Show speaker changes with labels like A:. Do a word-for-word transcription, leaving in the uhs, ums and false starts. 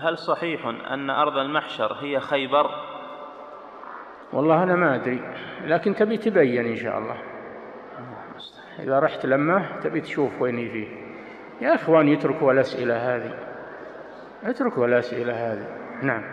A: هل صحيح أن أرض المحشر هي خيبر؟
B: والله أنا ما أدري، لكن تبي تبين إن شاء الله. إذا رحت لما تبي تشوف وين فيه. يا إخوان يتركوا الأسئلة هذه، اتركوا الأسئلة هذه. نعم.